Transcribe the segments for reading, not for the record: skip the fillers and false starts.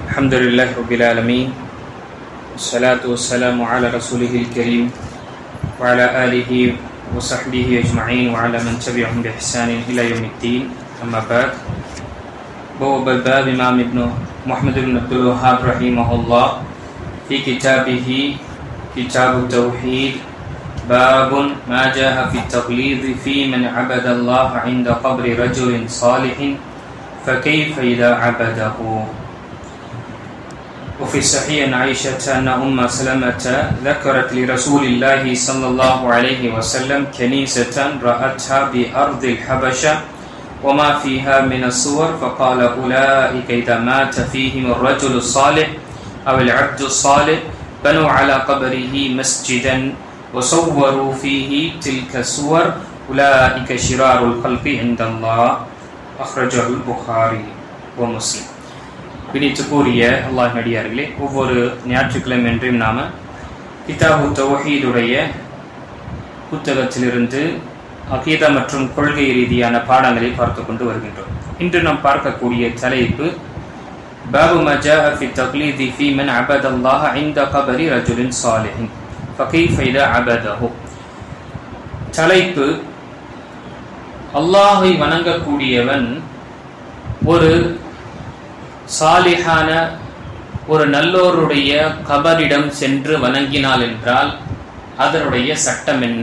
الحمد لله رب العالمين والصلاة والسلام على رسوله الكريم وعلى آله وصحبه أجمعين وعلى من تبعهم بإحسان إلى يوم الدين. أما بعد، بواب الباب إمام ابن محمد بن عبد الوهاب رحمه الله في كتابه كتاب التوحيد باب ما جاء في التغليظ في من عبد الله عند قبر رجل صالح فكيف إذا عبده. وفي الصحيح عن عائشة أن أم سلمة ذكرت لرسول الله صلى الله عليه وسلم كنيسة رأتها بأرض الحبشة وما فيها من الصور فقال أولئك إذا مات فيهم الرجل الصالح أو العبد الصالح بنوا على قبره مسجدا وصوروا فيه تلك الصور أولئك شرار الخلق عند الله. أخرجه البخاري ومسلم. பிடித்துக்கூறிய அல்லாஹ் நடிகார்களே, ஒவ்வொரு ஞாயிற்றுக்கிழமை என்றும் நாம கிதாபு தௌஹீதுடைய புத்தகத்திலிருந்து அகீதா மற்றும் கொள்கை ரீதியான பாடங்களை பார்த்து கொண்டு வருகின்றோம். இன்று நாம் பார்க்கக்கூடிய தலைப்பு பாபு மா ஜாஅ ஃபி தக்லீதி ஃபீ மன் அபதல்லாஹ இன்த கபரி ரஜுலின் சாலிஹின் ஃபகைஃப இதா அபதஹு. தலைப்பு, அல்லாஹை வணங்கக்கூடியவன் ஒரு சாலிஹான ஒரு நல்லோருடைய கபரிடம் சென்று வணங்கினாள் என்றால் அதனுடைய சட்டம் என்ன?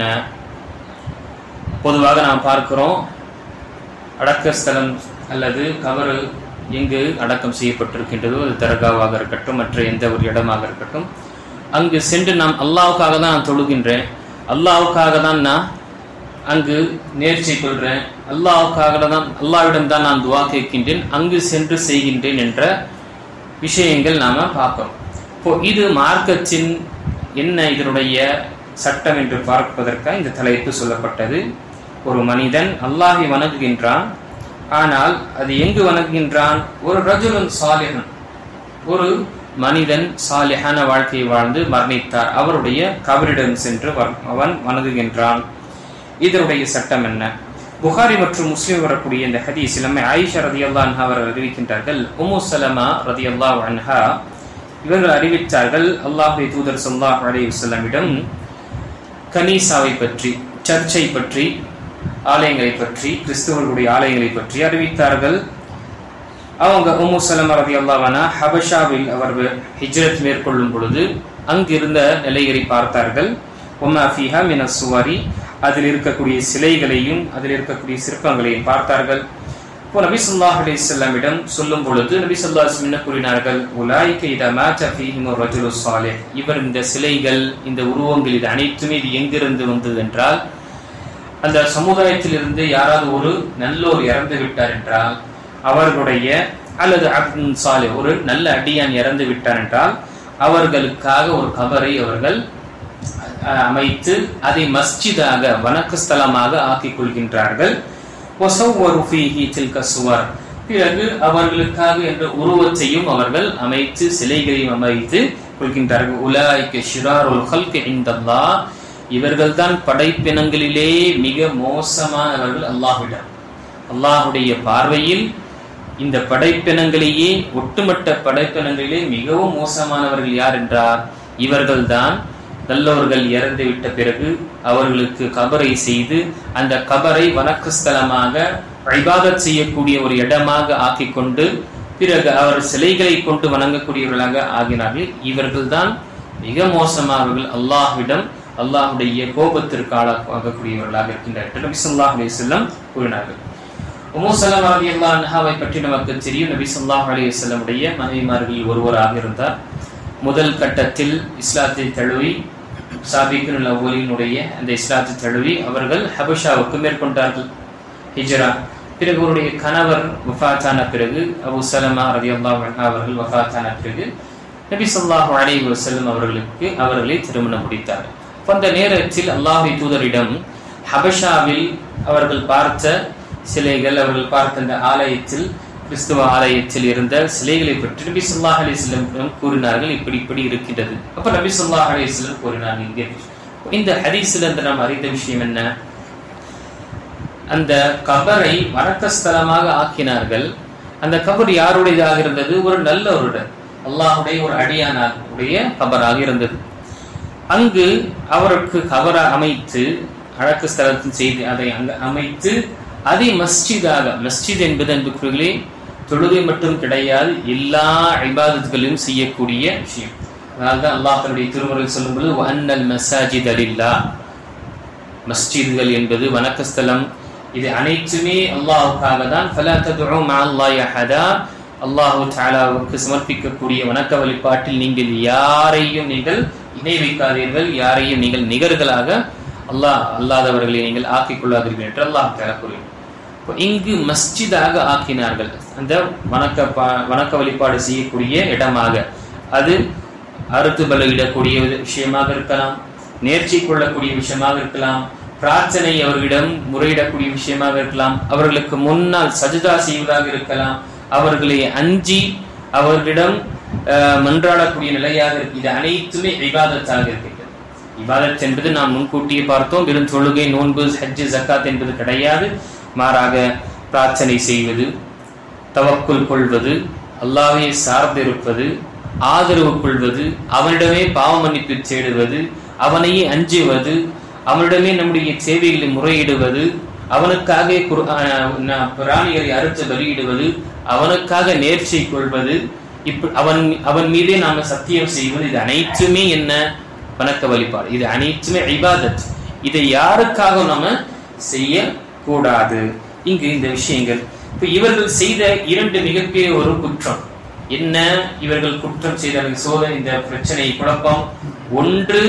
பொதுவாக நாம் பார்க்கிறோம், அடக்கஸ்தலம் அல்லது கபரு எங்கு அடக்கம் செய்யப்பட்டிருக்கின்றதோ, அது தர்காவாக இருக்கட்டும், மற்ற எந்த ஒரு இடமாக இருக்கட்டும், அங்கு சென்று நாம் அல்லாஹ்வுக்காக தான் நான் தொழுகின்றேன், அல்லாஹ்வுக்காக தான் நான் அங்கு நேர்ச்சை கொள்றேன், அல்லாஹ்விடம் தான் நான் துவா கேட்கின்றேன், அங்கு சென்று செய்கின்றேன் என்ற விஷயங்கள் நாம பார்க்கிறோம். இப்போ இது மார்க்கத்தின் என்ன இதனுடைய சட்டம் என்று பார்ப்பதற்காக இந்த தலைப்பு சொல்லப்பட்டது. ஒரு மனிதன் அல்லாஹை வணங்குகின்றான், ஆனால் அது எங்கு வணங்குகின்றான்? ஒரு ரஜுலுன் சாலிஹன், ஒரு மனிதன் சாலிஹான வாழ்க்கையை வாழ்ந்து மரணித்தார், அவருடைய கபரிடம் சென்று அவன் வணங்குகின்றான். இதனுடைய சட்டம் என்ன? புகாரி மற்றும் முஸ்லிம் வரக்கூடிய இந்த ஹதீஸில் ஆயிஷா ரலியல்லாஹு அன்ஹா அவர்கள் அறிவிக்கின்றார்கள், உம்மு சலமா ரலியல்லாஹு அன்ஹா இவர்கள் அறிவித்தார்கள், அல்லாஹ்வுடைய தூதர் ஸல்லல்லாஹு அலைஹி வஸல்லமிடம் கனீசாவை பற்றி, சர்ச்சை பற்றி, ஆலயங்களை பற்றி, கிறிஸ்தவர்களுடைய ஆலயங்களை பற்றி அறிவித்தார்கள். அவங்க உம்மு சலமா ரலியல்லாஹு அன்ஹா ஹபஷாவில் அவர்கள் ஹிஜ்ரத் மேற்கொள்ளும் பொழுது அங்கிருந்த நிலைகளை பார்த்தார்கள். வமா ஃபீஹா மினஸ் சுவரி, அதில் இருக்கக்கூடிய சிலைகளையும் அதில் இருக்கக்கூடிய சிற்பங்களையும் பார்த்தார்கள். இப்போ நபி ஸல்லல்லாஹு அலைஹி வஸல்லமிடம் சொல்லும் பொழுது நபி ஸல்லல்லாஹு அலைஹி வஸல்லம் என்ன கூறினார்கள்? உலாயிக இதா மாத ஃபீஹிம் ரஜுலு ஸாலிஹ். இவர் இந்த சிலைகள், இந்த உருவங்கள், இது அனைத்துமே இது எங்கிருந்து வந்தது என்றால், அந்த சமுதாயத்திலிருந்து யாராவது ஒரு நல்லோர் இறந்து விட்டார் என்றால் அவர்களுடைய, அல்லது அப்துல் சாலிஹ் ஒரு நல்ல அடியான் இறந்து விட்டார் என்றால் அவர்களுக்காக ஒரு கபரை அவர்கள் அமைத்து அதை மஸ்ஜிதாக, வணக்கஸ்தலமாக ஆக்கிக் கொள்கின்றார்கள். பிறகு அவர்களுக்காக என்ற உருவத்தையும் அவர்கள் அமைத்து, சிலைகளையும் அமைத்து கொள்கின்றார்கள். உலாயிக ஷிராருல் ஹல்கி இன்தல்லாஹ். இவர்கள் தான் படைப்பினங்களிலே மிக மோசமானவர்கள் அல்லாஹ்விடம். அல்லாஹ்வுடைய பார்வையில் இந்த படைப்பினங்களையே, ஒட்டுமொத்த படைப்பினங்களிலே மிகவும் மோசமானவர்கள் யார் என்றார்? இவர்கள்தான் நல்லவர்கள் இறந்து விட்ட பிறகு அவர்களுக்கு கபரை செய்து அந்த கபரை வணக்கஸ்தலமாக, இபாதத் செய்யக்கூடிய ஒரு இடமாக ஆக்கிக் கொண்டு பிறகு அவர் சிலைகளை கொண்டு வணங்கக்கூடியவர்களாக ஆகினார்கள். இவர்கள் தான் மிக மோசமானவர்கள், அல்லாஹ்விடம் அல்லாஹ்வுடைய கோபத்திற்கு ஆளாகக்கூடியவர்களாக இருக்கின்றார்கள். நபி ஸல்லல்லாஹு அலைஹி வஸல்லம் கூறினார்கள். உம்மு சலமா ரலியல்லாஹு அன்ஹாவை பற்றி நமக்கு தெரியும். நபி ஸல்லல்லாஹு அலைஹி வஸல்லமுடைய மனைவிமார்களில் ஒருவராக இருந்தார். முதல் கட்டத்தில் இஸ்லாத்தை தழுவி, சாபிக்குல் அவ்வலினுடைய அந்த இஸ்லாத்தை தழுவி அவர்கள் ஹபஷாவுக்கு மேற்கொண்டார்கள் ஹிஜ்ரா. பிறகு அவருடைய கணவர் வஃபாத்தான பிறகு, அபூ சலமா ரலியல்லாஹு அன்ஹா அவர்கள் வஃபாத்தான பிறகு நபி ஸல்லல்லாஹு அலைஹி வஸல்லம் அவர்களை திருமணம் முடித்தார்கள். அந்த நேரத்தில் அல்லாஹ்வுடைய தூதரிடம் ஹபஷாவில் அவர்கள் பார்த்த சிலைகள், அவர்கள் பார்த்த அந்த ஆலயத்தில், கிறிஸ்துவ ஆலயத்தில் இருந்த சிலைகளை பற்றி நபி ஸல்லல்லாஹு அலைஹி வஸல்லம் கூறினார்கள், இப்படி இருக்கின்றது. அப்ப நபி ஸல்லல்லாஹு அலைஹி வஸல்லம் கூறினார்கள். இந்த ஹதீஸில் இருந்து நாம் அறிந்த விஷயம் என்ன? அந்த கபரை வணக்கஸ்தலமாக ஆக்கினார்கள். அந்த கபர் யாருடையதாக இருந்தது? ஒரு நல்லவருடன். அல்லாஹ்வுடைய ஒரு அடியானுடைய கபராக இருந்தது. அங்கு அவருக்கு கபரை அமைத்து அடக்க ஸ்தலத்தில் செய்து அதை அங்கு அமைத்து அதை மஸ்ஜிதாக, மஸ்ஜித் என்பது அன்புக்குரியவர்களே தொழுகை மட்டும் கிடையாது, எல்லா இபாதத்துகளையும் செய்யக்கூடிய விஷயம். அதனால்தான் அல்லாஹ் தன்னுடைய திருமறையில் சொல்லும்போது வஅன்னல் மஸாஜித லில்லாஹ், மஸ்ஜிதுகள் என்பது வணக்கஸ்தலம், இது அனைத்துமே அல்லாஹ்வுக்காக தான். ஃபலா ததுஉ மஅல்லாஹி அஹதா, அல்லாஹ் தஆலாவுக்கு சமர்ப்பிக்கக்கூடிய வணக்க வழிபாட்டில் நீங்கள் யாரையும் நீங்கள் இணை வைக்காதீர்கள், யாரையும் நீங்கள் நிகர்களாக அல்லாதவர்களை நீங்கள் ஆக்கிக் கொள்ளாதீர்கள் என்று அல்லாஹ் தஆலா கூறுகிறார். இங்கு மஸ்ஜிதாக ஆக்கினார்கள், அந்த வணக்க வழிபாடு செய்யக்கூடிய இடமாக. அது அறுத்து பலியிடக்கூடிய விஷயமாக இருக்கலாம், நேர்ச்சி கொள்ளக்கூடிய விஷயமாக இருக்கலாம், பிரார்த்தனை அவர்களிடம் முறையிடக்கூடிய விஷயமாக இருக்கலாம், அவர்களுக்கு முன்னால் சஜ்தா செய்வதாக இருக்கலாம், அவர்களை அஞ்சி அவர்களிடம் மன்றாடக்கூடிய நிலையாக இருக்கு. இது அனைத்துமே இபாதத்தாக இருக்கிறது. இபாதத் என்பது நாம் முன்கூட்டியே பார்த்தோம், வெறும் தொழுகை, நோன்பு, ஹஜ், ஜக்காத் என்பது கிடையாது. மாறாக பிரார்த்தனை செய்வது, தவக்குல் கொள்வது, அல்லாஹ்வை சார்ந்திருப்பது, ஆதரவு கொள்வது, அவனிடமே பாவ மன்னிப்பு தேடுவது, அவனையே அஞ்சுவது, அவனிடமே நம்முடைய சேவைகளை முறையிடுவது, அவனுக்காக பிராணிகளை அறுத்து பலியிடுவது, அவனுக்காக நேர்ச்சை கொள்வது, அவன் மீதே நாம சத்தியம் செய்வது, இது அனைத்துமே என்ன? வணக்க வழிபாடு. இது அனைத்துமே இபாதத். இதை யாருக்காக நாம செய்ய கூடாது. இங்கு இந்த விஷயங்கள் இப்ப இவர்கள் செய்த இரண்டு மிகப்பெரிய ஒரு குற்றம் என்ன? இவர்கள் குற்றம் செய்தார்கள், சோதனை, இந்த பிரச்சனை, குழப்பம். ஒன்று,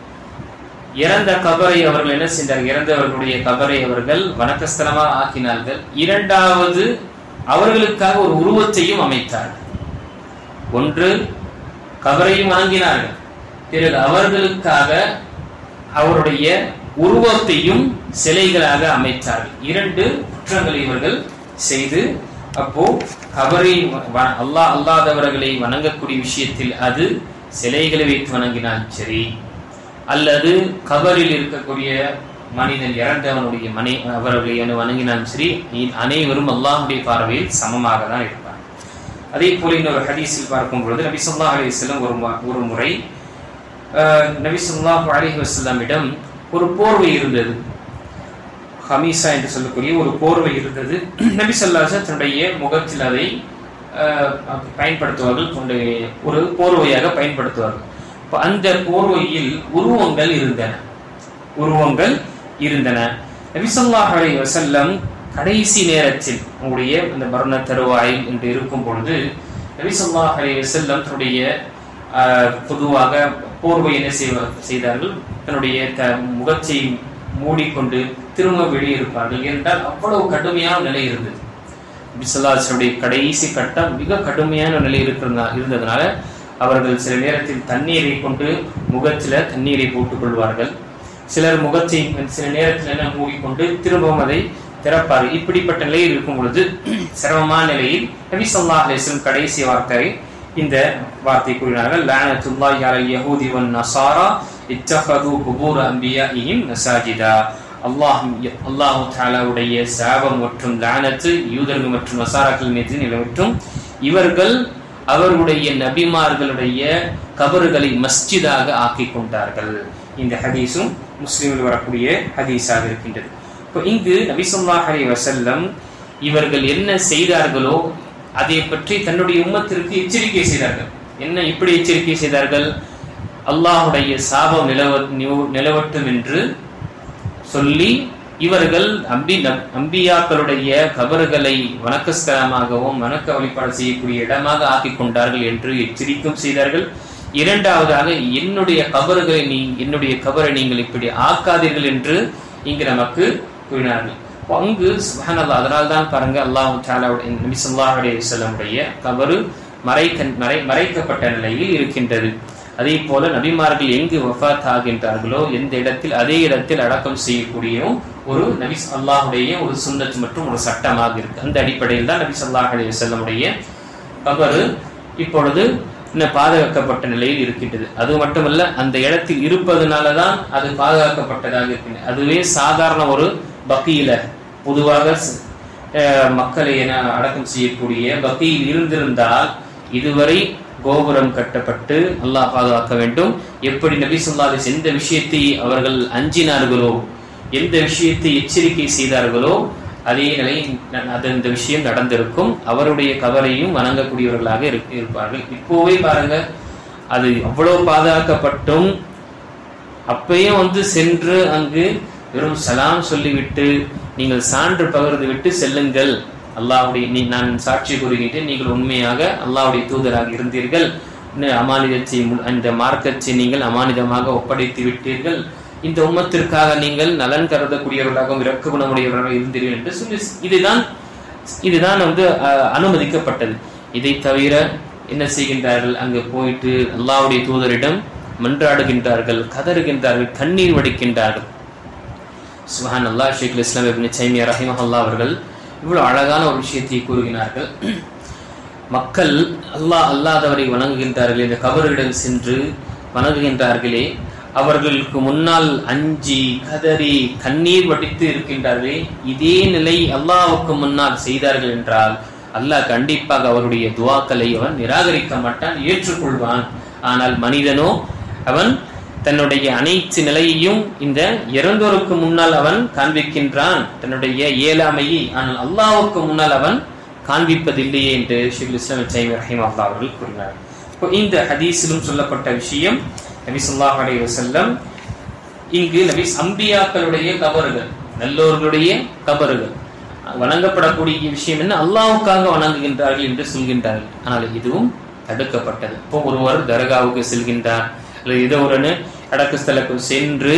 இறந்த கபரை அவர்கள் என்ன செய்தார்கள்? இறந்தவர்களுடைய கபரை அவர்கள் வணக்கஸ்தலமாக ஆக்கினார்கள். இரண்டாவது, அவர்களுக்காக ஒரு உருவத்தையும் அமைத்தார்கள். ஒன்று, கபரையும் வணங்கினார்கள், பிறகு அவர்களுக்காக அவருடைய உருவத்தையும் சிலைகளாக அமைத்தார்கள். இரண்டு குற்றங்களை இவர்கள் செய்து, அப்போ கபரை அல்லாதவர்களை வணங்கக்கூடிய விஷயத்தில் அது சிலைகளை வைத்து வணங்கினாலும் சரி, அல்லது கபரில் இருக்கக்கூடிய மனிதன் இறந்தவனுடைய அவர்களை வணங்கினாலும் சரி, அனைவரும் அல்லாஹ்வுடைய பார்வையில் சமமாக தான் இருப்பார். அதே போல இன்னொரு ஹதீஸில் பார்க்கும் பொழுது நபி ஸல்லல்லாஹு அலைஹி வஸல்லம் ஒரு முறை நபி ஸல்லல்லாஹு அலைஹி வஸல்லமிடம் ஒரு போர்வை இருந்தது, ஹமீசா என்று சொல்லக்கூடிய ஒரு போர்வை இருந்தது. நபி ஸல்லல்லாஹு அலைஹி வஸல்லம் தன்னுடைய முகத்தில் அதை பயன்படுத்துவார்கள், ஒரு போர்வையாக பயன்படுத்துவார்கள். அந்த போர்வையில் உருவங்கள் இருந்தன. நபி ஸல்லல்லாஹு அலைஹி வஸல்லம் கடைசி நேரத்தில் உங்களுடைய அந்த மரண தருவாயில் என்று இருக்கும் பொழுது நபி ஸல்லல்லாஹு அலைஹி வஸல்லம் தன்னுடைய பொதுவாக போர்வை என்ன செய்தார்கள்? தன்னுடைய முகத்தை மூடிக்கொண்டு திரும்ப வெளியிருப்பார்கள். என்றால் அவ்வளவு கடுமையான நிலை இருந்தது. நபி ஸல்லல்லாஹு அலைஹி வஸல்லம் கடைசி கட்டம் மிக கடுமையான நிலை இருந்ததுனால அவர்கள் சில நேரத்தில் தண்ணீரை கொண்டு முகத்தில் தண்ணீரை போட்டுக் கொள்வார்கள். சிலர் முகத்தை சில நேரத்தில் மூடிக்கொண்டு திரும்பவும் அதை திறப்பார்கள். இப்படிப்பட்ட நிலையில் இருக்கும் பொழுது, சிரமமான நிலையில் நபி ஸல்லல்லாஹு அலைஹி வஸல்லம் கடைசி இந்த வார்த்தை கூறினார்கள், லஅனத்துல்லாஹி அலல் யஹூதி வன் நஸாரா இத்தஹது குபூர் அன்பியாஇஹிம் மஸாஜிதா. அல்லாஹ் தஆலாவுடைய சாபம் மற்றும் லஅனத்து யூதர்கள் மற்றும் நஸாராக்கள் மீது நிலவட்டும். இவர்கள் அவர்களுடைய நபிமார்களுடைய கபறுகளை மஸ்ஜிதாக ஆக்கிக் கொண்டார்கள். இந்த ஹதீஸும் முஸ்லிமில் வரக்கூடிய ஹதீஸாக இருக்கின்றது. இப்போ இங்கு நபி ஸல்லல்லாஹு அலைஹி வஸல்லம் இவர்கள் என்ன செய்தார்களோ அதை பற்றி தன்னுடைய உம்மத்திற்கு எச்சரிக்கை செய்தார்கள். என்ன இப்படி எச்சரிக்கை செய்தார்கள்? அல்லாஹுடைய சாபம் நிலவட்டும் என்று சொல்லி இவர்கள் அம்பியாக்களுடைய கபறுகளை வணக்கஸ்தலமாகவும் வணக்க வழிபாடு செய்யக்கூடிய இடமாக ஆக்கிக் கொண்டார்கள் என்று எச்சரிக்கும் செய்தார்கள். இரண்டாவதாக, என்னுடைய கபரை நீங்கள் இப்படி ஆக்காதீர்கள் என்று இங்கு நமக்கு கூறினார்கள். அங்கு சுப்ஹானல்லாஹ், அதனால்தான் பாருங்க, அல்லாஹ் தஆலாவுடைய நபி ஸல்லல்லாஹு அலைஹி வஸல்லமுடைய கபரு மறைக்கப்பட்ட நிலையில் இருக்கின்றது. அதே போல நபிமார்கள் எங்கு வஃபாத் ஆகின்றார்களோ எந்த இடத்தில் அதே இடத்தில் அடக்கம் செய்யக்கூடிய ஒரு நபி அல்லாஹுடைய ஒரு சுன்னத் மற்றும் ஒரு சட்டமாக இருக்கு. அந்த அடிப்படையில் தான் நபி ஸல்லல்லாஹு அலைஹி வஸல்லமுடைய கபரு இப்பொழுது பாதுகாக்கப்பட்ட நிலையில் இருக்கின்றது. அது மட்டுமல்ல, அந்த இடத்தில் இருப்பதனாலதான் அது பாதுகாக்கப்பட்டதாக இருக்கின்றது. அதுவே சாதாரண ஒரு பக்கியில பொதுவாக மக்களை என அடக்கம் செய்யக்கூடிய பக்கியில் இருந்திருந்தால் இதுவரை கோபுரம் கட்டப்பட்டு அல்லாஹ் பாதுகாக்க வேண்டும். எப்படி நபி ஸல்லல்லாஹு அலைஹி எந்த விஷயத்தை அவர்கள் அஞ்சினார்களோ, எந்த விஷயத்தை எச்சரிக்கை செய்தார்களோ அதே நிலை அந்த விஷயம் நடந்திருக்கும். அவருடைய கபரையும் வணங்கக்கூடியவர்களாக இருப்பார்கள். இப்போவே பாருங்க, அது அவ்வளவு பாதுகாக்கப்பட்டும் அப்பயும் சென்று அங்கு வெறும் சலாம் சொல்லிவிட்டு நீங்கள் சான்று பகிர்ந்து விட்டு செல்லுங்கள், அல்லாஹ்வுடைய நான் சாட்சி கூறுகின்றேன், நீங்கள் உண்மையாக அல்லாஹ்வுடைய தூதராக இருந்தீர்கள், அமானிதத்தை அந்த மார்க்கத்தை நீங்கள் அமானிதமாக ஒப்படைத்து விட்டீர்கள், இந்த உம்மத்திற்காக நீங்கள் நலன் கருதக்கூடியவர்களாகவும் இரக்க குணமுடையவர்களாக இருந்தீர்கள் என்று சொல்லி இதுதான் அனுமதிக்கப்பட்டது. இதை தவிர என்ன செய்கின்றார்கள்? அங்கு போயிட்டு அல்லாஹ்வுடைய தூதரிடம் மன்றாடுகின்றார்கள், கதறுகின்றார்கள், கண்ணீர் வடிக்கின்றார்கள். சுப்ஹானல்லாஹ். ஷேகுல் இஸ்லாம் இப்னு தைமியா ரஹிமஹுல்லாஹ் அவர்கள் இவ்வளவு அழகான ஒரு விஷயத்தை கூறுகிறார்கள். மக்கள் அல்லாதவரை வணங்குகின்றார்கள், இந்த கபரிடம் சென்று வணங்குகின்றார்களே, அவர்களுக்கு முன்னால் அஞ்சி கதறி கண்ணீர் வடித்து இருக்கின்றார்களே, இதே நிலை அல்லாஹ்வுக்கு முன்னால் செய்தார்கள் என்றால் அல்லாஹ் கண்டிப்பாக அவருடைய துஆக்களை அவன் நிராகரிக்க மாட்டான், ஏற்றுக்கொள்வான். ஆனால் மனிதனோ அவன் தன்னுடைய அனைத்து நிலையையும் இந்த இறந்தோருக்கு முன்னால் அவன் காண்பிக்கின்றான், தன்னுடைய இயலாமையை. ஆனால் அல்லாஹ்வுக்கு முன்னால் அவன் காண்பிப்பதில்லையே என்று ஷேகுல் இஸ்லாம் இப்னு தைமியா ரஹிமஹுல்லாஹ் அவர்கள் கூறினார். இந்த ஹதீஸிலும் சொல்லப்பட்ட விஷயம், நபி ஸல்லல்லாஹு அலைஹி வஸல்லம் இங்கு அம்பியாக்களுடைய கபறுகள், நல்லோர்களுடைய கபறுகள் வணங்கப்படக்கூடிய விஷயம் என்ன? அல்லாஹ்வுக்காக வணங்குகின்றார்கள் என்று சொல்கின்றார்கள். ஆனால் இதுவும் தடுக்கப்பட்டது. இப்போ ஒருவர் தர்காவுக்கு செல்கின்றார் அல்லது ஏதோ ஒரு அடக்க ஸ்தலத்துக்கு சென்று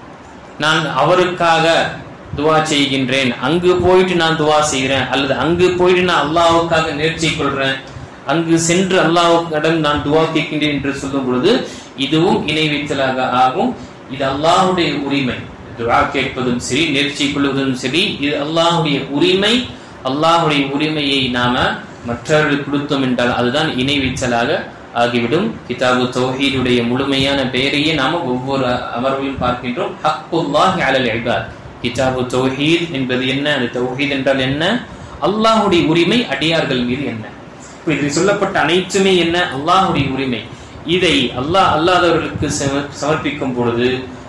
நான் அவருக்காக துவா செய்கின்றேன், அங்கு போயிட்டு நான் துவா செய்கிறேன், அல்லது அங்கு போயிட்டு நான் அல்லாஹ்வுக்காக நேர்ச்சை கொள்றேன், அங்கு சென்று அல்லாஹ்விடம் நான் துவா கேட்கின்றேன் என்று சொல்லும் பொழுது இதுவும் இணை வைத்தலாக ஆகும். இது அல்லாஹ்வுடைய உரிமை. துஆ கேட்பதும் சரி, நேர்ச்சை கொள்வதும் சரி, இது அல்லாஹ்வுடைய உரிமை. அல்லாஹ்வுடைய உரிமையை நாம மற்றவர்களுக்கு கொடுத்தோம் என்றால் அதுதான் இணை வைத்தலாக ஆகிவிடும். கிதாபு தௌஹீதுடைய முழுமையான பெயரையே நாம ஒவ்வொரு அமர்விலும் பார்க்கின்றோம். ஹக்குல்லாஹி அலல் இபாத். கிதாபு தௌஹீத் என்பது என்ன? அது தௌஹீத் என்றால் என்ன? அல்லாஹ்வுடைய உரிமை அடியார்கள் மீது என்ன? இதில் சொல்லப்பட்ட அனைத்துமே என்ன? அல்லாஹ்வுடைய உரிமை. இதை அல்லாஹ் அல்லாதவர்களுக்கு சமர்ப்பிக்கும் பொழுது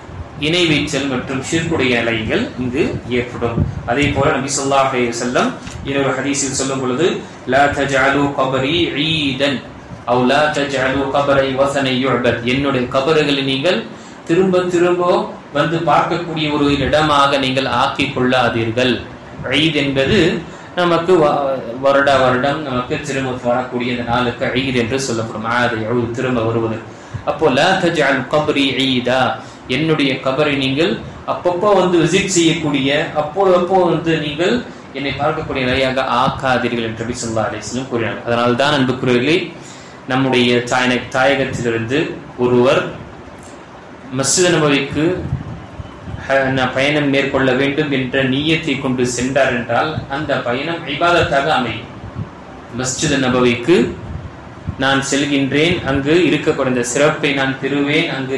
இணை வைத்தல் மற்றும் ஷிர்க்குடைய நிலைகள் இங்கு ஏற்படும். அதே போல நபி ஸல்லல்லாஹு அலைஹி வஸல்லம் இன்னொரு ஹதீஸில் சொல்லும் பொழுது லா தஜஅலு கபரி ஈதன் அவ் லா தஜஅலு கபரை வஸனை யுஅபத். என்னுடைய கபறுகளை நீங்கள் திரும்ப திரும்ப வந்து பார்க்கக்கூடிய ஒரு இடமாக நீங்கள் ஆக்கிக் கொள்ளாதீர்கள். ஈத் என்பது நமக்கு வருடம் நமக்கு திரும்ப வரக்கூடிய இந்த நாளுக்கு ஈத் என்று சொல்லப்படும். திரும்ப வருவது. அப்போ லா தஜஅல் கபரி ஈதா, என்னுடைய கபரை நீங்கள் அப்பப்போ விசிட் செய்யக்கூடிய, அப்போ நீங்கள் என்னை பார்க்கக்கூடிய நிலையாக ஆக்காதீர்கள் என்று நபி ஸல்லல்லாஹு அலைஹி வஸல்லம் கூறினார். அதனால்தான் அன்புக்குரியவர்களே, நம்முடைய தாயகத்திலிருந்து ஒருவர் மஸ்ஜித் நபவிக்கு பயணம் மேற்கொள்ள வேண்டும் என்ற நியத்தை கொண்டு சென்றார் என்றால் அந்த பயணம் இபாதத்தாக அமையும். மஸ்ஜித் நபவிக்கு நான் செல்கின்றேன், அங்கு இருக்கக்கூடிய சிறப்பை நான் பெறுவேன், அங்கு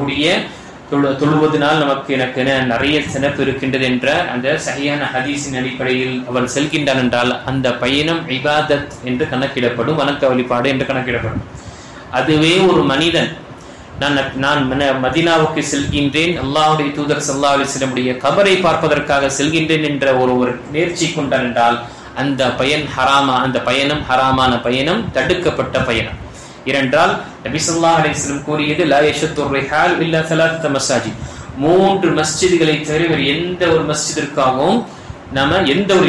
தொழுவதனால் எனக்கு நிறைய சிறப்பு இருக்கின்றது என்ற அந்த சஹீஹான ஹதீஸின் அடிப்படையில் அவர் செல்கின்றார் என்றால் அந்த பயணம் இபாதத் என்று கணக்கிடப்படும், வணக்க வழிபாடு என்று கணக்கிடப்படும். அதுவே ஒரு மனிதன் நான் மதீனாவுக்கு செல்கின்றேன், அல்லாஹ்வுடைய தூதர் ஸல்லல்லாஹு அலைஹி வஸல்லம் கபரை பார்ப்பதற்காக செல்கின்றேன் என்ற ஒருவர் நேர்ச்சி கொண்டார் என்றால் அந்த பயணம் ஹராமான பயணம், தடுக்கப்பட்ட பயணம். ஏனென்றால் நபி ஸல்லல்லாஹு அலைஹி வஸல்லம் கூறியது லா யஷத்து ரிஹால் இல்லா ஸலாத்த மஸாஜித். 3 மஸ்ஜிதுகளை தவிர எந்த ஒரு மஸ்ஜிதிற்காகவும் எந்த ஒரு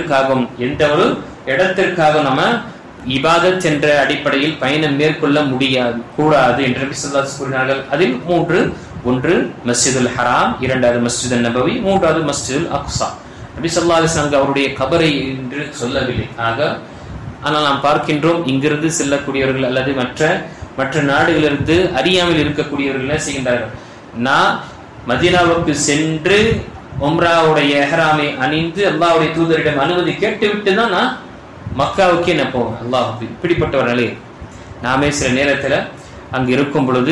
இடத்திற்காக நம்ம இபாதத் என்ற அடிப்படையில் பயணம் மேற்கொள்ள கூடாது என்று நபி ஸல்லல்லாஹு அலைஹி வஸல்லம் கூறினார்கள். அதில் 3: ஒன்று மஸ்ஜிதுல் ஹராம், இரண்டாவது மஸ்ஜிதுன் நபவி, மூன்றாவது மஸ்ஜிதுல் அக்ஸா. நபி ஸல்லல்லாஹு அலைஹி வஸல்லம் அவருடைய கபரை என்று சொல்லவில்லை. ஆனால் நாம் பார்க்கின்றோம், இங்கிருந்து செல்லக்கூடியவர்கள் அல்லது மற்ற நாடுகளிலிருந்து அறியாமல் இருக்கக்கூடியவர்கள் என்ன செய்கின்றார்கள்? நான் மதீனாவுக்கு சென்று உம்ராவுடைய இஹ்ராமை அணிந்து அல்லாஹ்வுடைய தூதரிடம் அனுமதி கேட்டுவிட்டு தான் நான் மக்காவுக்கே நான் போவேன். அல்லாஹ் இப்படிப்பட்ட ஒரு நிலை. நாமே சில நேரத்தில் அங்கு இருக்கும் பொழுது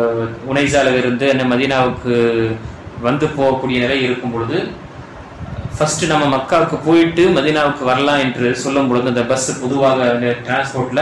உனைசால இருந்து என்ன மதீனாவுக்கு வந்து போகக்கூடிய நிலை இருக்கும் பொழுது ஃபர்ஸ்ட் நம்ம மக்காவுக்கு போயிட்டு மதீனாவுக்கு வரலாம் என்று சொல்லும் பொழுது அந்த பஸ் பொதுவாக டிரான்ஸ்போர்ட்ல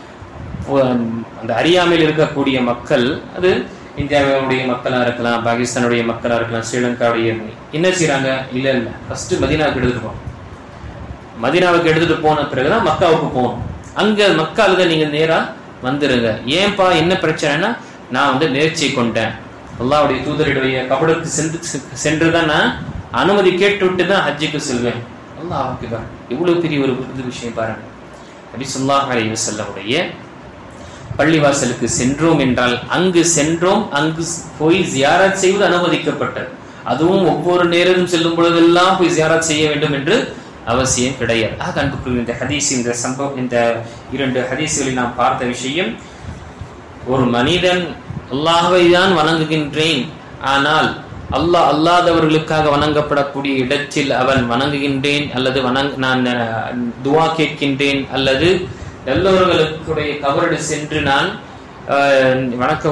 அந்த அறியாமையில் இருக்கக்கூடிய மக்கள், அது இந்தியாவுடைய மக்களா இருக்கலாம், பாகிஸ்தானுடைய மக்களா இருக்கலாம், ஸ்ரீலங்காவுடைய, என்ன செய்யறாங்க, இல்ல ஃபர்ஸ்ட் மதீனாவுக்கு எடுத்துட்டு போகணும். மதீனாவுக்கு எடுத்துட்டு போன பிறகுதான் மக்காவுக்கு போகணும். அங்க மக்காவுக்கு நீங்க நேரா வந்துருங்க. ஏன்பா என்ன பிரச்சனைனா, நான் முயற்சி கொண்டேன், அல்லாஹ்வுடைய தூதருடைய கபருக்கு சென்றுதான் நான் அனுமதி கேட்டு விட்டு தான் ஹஜ்ஜுக்கு செல்வேன். அல்லாஹ் அக்பர், இவ்வளவு பெரிய ஒரு விஷயம் பாருங்க. நபி ஸல்லல்லாஹு அலைஹி வஸல்லமுடைய பள்ளிவாசலுக்கு சென்றோம் என்றால் அங்கு சென்றோம், அங்கு போய் ஜியாரத் செய்வது அனுமதிக்கப்பட்டது. அதுவும் ஒவ்வொரு நேரமும் செல்லும் பொழுதெல்லாம் போய் ஜியாரத் செய்ய வேண்டும் என்று அவசியம் கிடையாது. அன்புக்குரிய இந்த ஹதீஸ், இந்த சம்பவம், இந்த 2 ஹதீஸ்களில் நாம் பார்த்த விஷயம், ஒரு மனிதன் அல்லாஹ்வை தான் வணங்குகின்றேன், ஆனால் அல்லாஹ் அல்லாதவர்களுக்காக வணங்கப்படக்கூடிய இடத்தில் அவன் வணங்குகின்றேன் அல்லது நான் துவா கேட்கின்றேன் அல்லது நல்லவர்களுடைய கபரோடு சென்று நான் வணக்க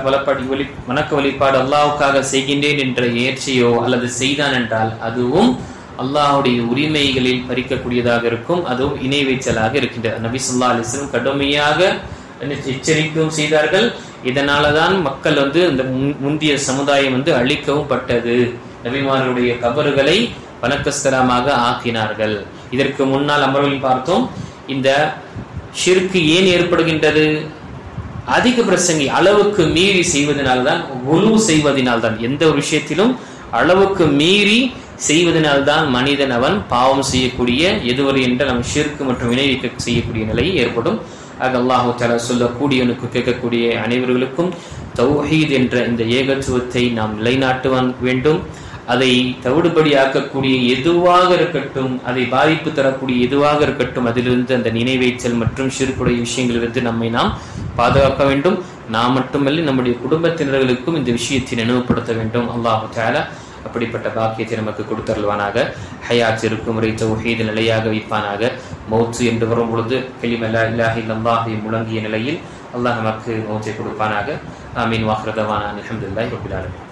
வழிபாடு அல்லாஹ்வுக்காக செய்கின்றேன் என்ற முயற்சியோ அல்லது செய்தான் என்றால் அதுவும் அல்லாஹ்வுடைய உரிமைகளில் பறிக்கக்கூடியதாக இருக்கும், அதுவும் இணை வைத்தலாக இருக்கின்றது. நபி ஸல்லல்லாஹு அலைஹி வஸல்லம் கடுமையாக எச்சரிக்கவும் செய்தார்கள். இதனாலதான் மக்கள் இந்த முந்திய சமுதாயம் அழிக்கவும் பட்டது. நபிமார்களுடைய கபறுகளை வணக்கஸ்தலமாக ஆக்கினார்கள். இதற்கு முன்னால் அமர்வில் பார்த்தோம், இந்த ஷிர்க் ஏன் ஏற்படுகின்றது? அதிக பிரசங்கி, அளவுக்கு மீறி செய்வதனால்தான், குலு செய்வதனால்தான், எந்த ஒரு விஷயத்திலும் அளவுக்கு மீறி செய்வதனால்தான் மனிதன் அவன் பாவம் செய்யக்கூடிய எதுவரை என்றால் அவன் ஷிர்க் மற்றும் இணை வைக்க செய்யக்கூடிய நிலை ஏற்படும். ஆக அல்லாஹ் தஆலா சொல்லக்கூடியவனுக்கு கேட்கக்கூடிய அனைவர்களுக்கும் தௌஹீத் என்ற இந்த ஏகத்துவத்தை நாம் நிலைநாட்டுவான் வேண்டும். அதை தவிடுபடி ஆக்கக்கூடிய எதுவாக இருக்கட்டும், அதை பாதிப்பு தரக்கூடிய எதுவாக இருக்கட்டும், அதிலிருந்து அந்த நினைவேற்றல் மற்றும் ஷிர்க்குடைய விஷயங்களிலிருந்து நம்மை நாம் பாதுகாக்க வேண்டும். நாம் மட்டுமல்ல, நம்முடைய குடும்பத்தினர்களுக்கும் இந்த விஷயத்தை நினைவுபடுத்த வேண்டும். அல்லாஹ் தஆலா அப்படிப்பட்ட பாக்கியத்தை நமக்கு கொடுத்தருள்வானாக. ஹயாத் இருக்கும் முறை தௌஹீத் நிலையாக வைப்பானாக. மௌத் என்று வரும் பொழுது கலிமா லா இலாஹ இல்லல்லாஹ் முழங்கிய நிலையில் அல்லாஹ் நமக்கு மௌத்தை கொடுப்பானாக. ஆமீன். வாஹிரு தவானா அல்ஹம்துலில்லாஹி ரப்பில் ஆலமீன்.